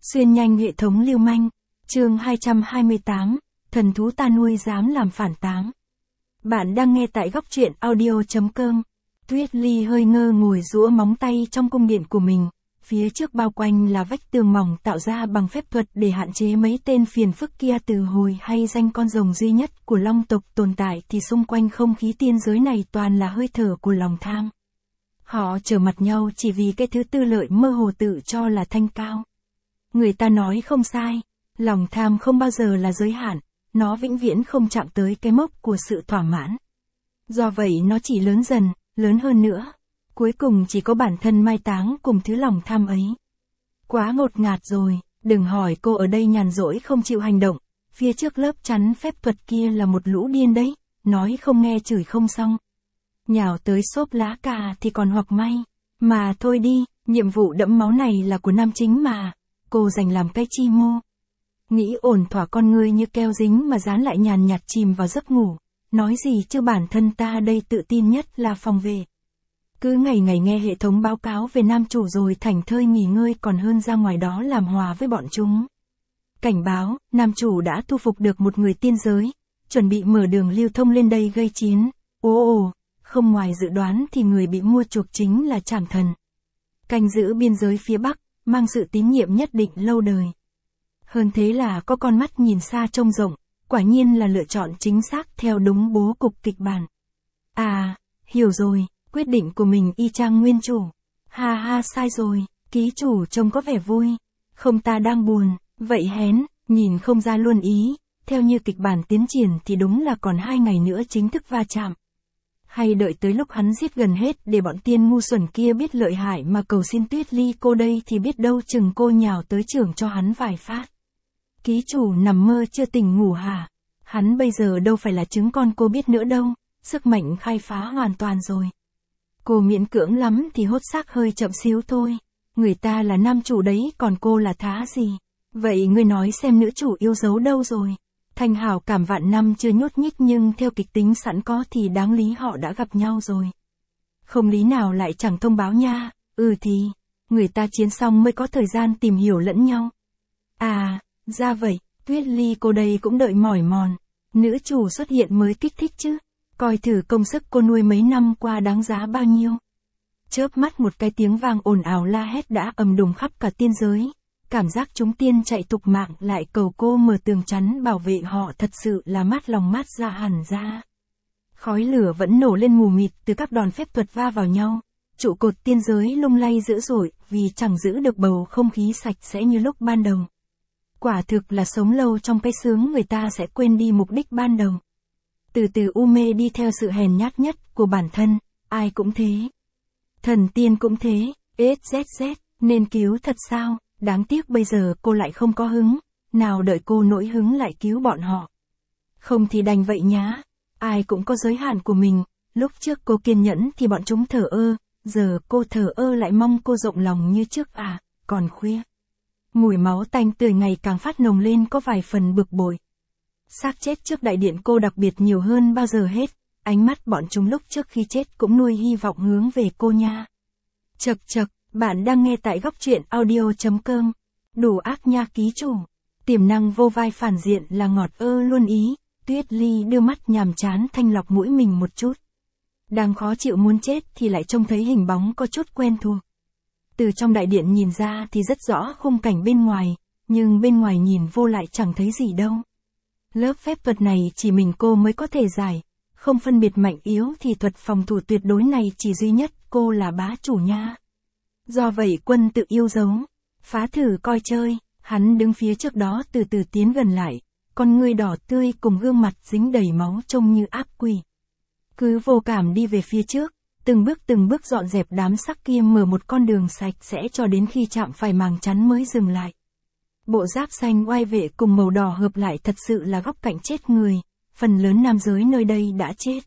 Xuyên nhanh hệ thống lưu manh. Chương 228, thần thú ta nuôi dám làm phản táng. Bạn đang nghe tại góc truyện audio.com. Tuyết Ly hơi ngơ ngồi duỗi móng tay trong cung điện của mình, phía trước bao quanh là vách tường mỏng tạo ra bằng phép thuật để hạn chế mấy tên phiền phức kia. Từ hồi hay danh con rồng duy nhất của Long tộc tồn tại thì xung quanh không khí tiên giới này toàn là hơi thở của lòng tham. Họ trở mặt nhau chỉ vì cái thứ tư lợi mơ hồ tự cho là thanh cao. Người ta nói không sai, lòng tham không bao giờ là giới hạn, nó vĩnh viễn không chạm tới cái mốc của sự thỏa mãn. Do vậy nó chỉ lớn dần, lớn hơn nữa. Cuối cùng chỉ có bản thân mai táng cùng thứ lòng tham ấy. Quá ngột ngạt rồi, đừng hỏi cô ở đây nhàn rỗi không chịu hành động, phía trước lớp chắn phép thuật kia là một lũ điên đấy, nói không nghe chửi không xong. Nhào tới xốp lá cà thì còn hoặc may, mà thôi đi, nhiệm vụ đẫm máu này là của nam chính mà, cô dành làm cái chi mô. Nghĩ ổn thỏa con ngươi như keo dính mà dán lại nhàn nhạt chìm vào giấc ngủ, nói gì chứ bản thân ta đây tự tin nhất là phòng vệ. Cứ ngày ngày nghe hệ thống báo cáo về nam chủ rồi thảnh thơi nghỉ ngơi còn hơn ra ngoài đó làm hòa với bọn chúng. Cảnh báo, nam chủ đã thu phục được một người tiên giới, chuẩn bị mở đường lưu thông lên đây gây chiến. Ồ, không ngoài dự đoán thì người bị mua chuộc chính là Trảm Thần. Canh giữ biên giới phía Bắc, mang sự tín nhiệm nhất định lâu đời. Hơn thế là có con mắt nhìn xa trông rộng, quả nhiên là lựa chọn chính xác theo đúng bố cục kịch bản. À, hiểu rồi, quyết định của mình y chang nguyên chủ. Ha ha, sai rồi, ký chủ trông có vẻ vui. Không, ta đang buồn, vậy hén, nhìn không ra luôn ý. Theo như kịch bản tiến triển thì đúng là còn 2 ngày nữa chính thức va chạm. Hay đợi tới lúc hắn giết gần hết để bọn tiên ngu xuẩn kia biết lợi hại mà cầu xin Tuyết Ly cô đây thì biết đâu chừng cô nhào tới chưởng cho hắn vài phát. Ký chủ nằm mơ chưa tỉnh ngủ hả? Hắn bây giờ đâu phải là trứng con cô biết nữa đâu, sức mạnh khai phá hoàn toàn rồi. Cô miễn cưỡng lắm thì hốt xác hơi chậm xíu thôi. Người ta là nam chủ đấy còn cô là thá gì? Vậy ngươi nói xem nữ chủ yêu dấu đâu rồi? Thành hảo cảm vạn năm chưa nhốt nhích nhưng theo kịch tính sẵn có thì đáng lý họ đã gặp nhau rồi. Không lý nào lại chẳng thông báo nha, thì, người ta chiến xong mới có thời gian tìm hiểu lẫn nhau. À, ra vậy, Tuyết Ly cô đây cũng đợi mỏi mòn, nữ chủ xuất hiện mới kích thích chứ, coi thử công sức cô nuôi mấy năm qua đáng giá bao nhiêu. Chớp mắt một cái tiếng vang ồn ào la hét đã ầm đùng khắp cả tiên giới. Cảm giác chúng tiên chạy tục mạng lại cầu cô mở tường chắn bảo vệ họ thật sự là mát lòng mát ra hẳn ra. Khói lửa vẫn nổ lên mù mịt từ các đòn phép thuật va vào nhau. Trụ cột tiên giới lung lay dữ dội vì chẳng giữ được bầu không khí sạch sẽ như lúc ban đầu. Quả thực là sống lâu trong cái sướng người ta sẽ quên đi mục đích ban đầu. Từ từ u mê đi theo sự hèn nhát nhất của bản thân, ai cũng thế. Thần tiên cũng thế, XZZ, nên cứu thật sao? Đáng tiếc bây giờ cô lại không có hứng, nào đợi cô nổi hứng lại cứu bọn họ. Không thì đành vậy nhá, ai cũng có giới hạn của mình, lúc trước cô kiên nhẫn thì bọn chúng thờ ơ, giờ cô thờ ơ lại mong cô rộng lòng như trước à, còn khuya. Mùi máu tanh tươi ngày càng phát nồng lên có vài phần bực bội. Xác chết trước đại điện cô đặc biệt nhiều hơn bao giờ hết, ánh mắt bọn chúng lúc trước khi chết cũng nuôi hy vọng hướng về cô nha. Chậc chậc. Bạn đang nghe tại góc truyện audio.com. Đủ ác nha ký chủ. Tiềm năng vô vai phản diện là ngọt luôn ý. Tuyết Ly đưa mắt nhàm chán thanh lọc mũi mình một chút. Đang khó chịu muốn chết thì lại trông thấy hình bóng có chút quen thuộc. Từ trong đại điện nhìn ra thì rất rõ khung cảnh bên ngoài, nhưng bên ngoài nhìn vô lại chẳng thấy gì đâu. Lớp phép thuật này chỉ mình cô mới có thể giải, không phân biệt mạnh yếu thì thuật phòng thủ tuyệt đối này chỉ duy nhất cô là bá chủ nha. Do vậy quân tự yêu dấu, phá thử coi chơi, hắn đứng phía trước đó từ từ tiến gần lại, con ngươi đỏ tươi cùng gương mặt dính đầy máu trông như ác quỷ. Cứ vô cảm đi về phía trước, từng bước dọn dẹp đám xác kia mở một con đường sạch sẽ cho đến khi chạm phải màng chắn mới dừng lại. Bộ giáp xanh oai vệ cùng màu đỏ hợp lại thật sự là góc cạnh chết người, phần lớn nam giới nơi đây đã chết.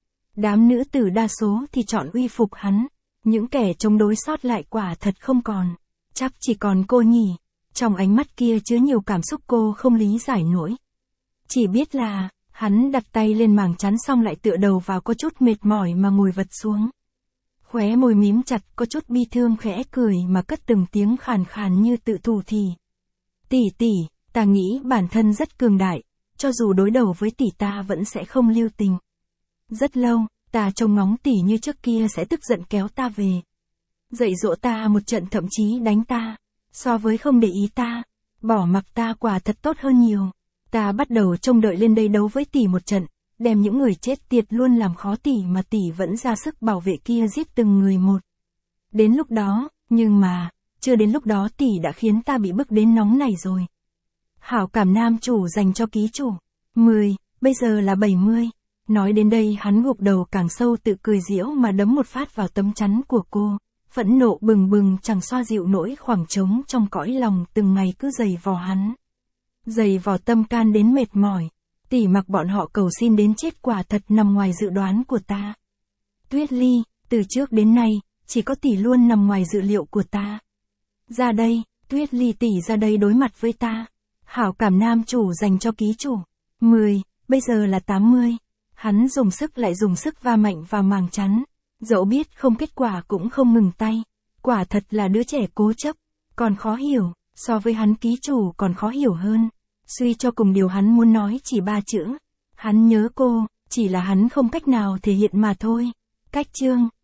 Đám nữ tử đa số thì chọn uy phục hắn. Những kẻ chống đối sót lại quả thật không còn. Chắc chỉ còn cô nhỉ. Trong ánh mắt kia chứa nhiều cảm xúc cô không lý giải nổi. Chỉ biết là, hắn đặt tay lên màng chắn xong lại tựa đầu vào có chút mệt mỏi mà ngồi vật xuống. Khóe môi mím chặt có chút bi thương khẽ cười mà cất từng tiếng khàn khàn như tự thủ thỉ. Tỷ, ta nghĩ bản thân rất cường đại, cho dù đối đầu với tỷ ta vẫn sẽ không lưu tình. Rất lâu, ta trông ngóng tỷ như trước kia sẽ tức giận kéo ta về. Dạy dỗ ta một trận thậm chí đánh ta. So với không để ý ta, bỏ mặc ta quả thật tốt hơn nhiều. Ta bắt đầu trông đợi lên đây đấu với tỷ một trận, đem những người chết tiệt luôn làm khó tỷ mà tỷ vẫn ra sức bảo vệ kia giết từng người một. Đến lúc đó, nhưng mà, chưa đến lúc đó tỷ đã khiến ta bị bức đến nóng này rồi. Hảo cảm nam chủ dành cho ký chủ. 10, bây giờ là 70. Nói đến đây hắn gục đầu càng sâu tự cười giễu mà đấm một phát vào tấm chắn của cô. Phẫn nộ bừng bừng chẳng xoa dịu nỗi khoảng trống trong cõi lòng từng ngày cứ dày vò hắn. Dày vò tâm can đến mệt mỏi. Tỷ mặc bọn họ cầu xin đến chết quả thật nằm ngoài dự đoán của ta. Tuyết Ly, từ trước đến nay, chỉ có tỷ luôn nằm ngoài dự liệu của ta. Ra đây, Tuyết Ly tỷ ra đây đối mặt với ta. Hảo cảm nam chủ dành cho ký chủ. 10, bây giờ là 80. Hắn dùng sức lại dùng sức va mạnh vào màng chắn. Dẫu biết không kết quả cũng không ngừng tay. Quả thật là đứa trẻ cố chấp. Còn khó hiểu, so với hắn ký chủ còn khó hiểu hơn. Suy cho cùng điều hắn muốn nói chỉ 3 chữ. Hắn nhớ cô, chỉ là hắn không cách nào thể hiện mà thôi. Cách chương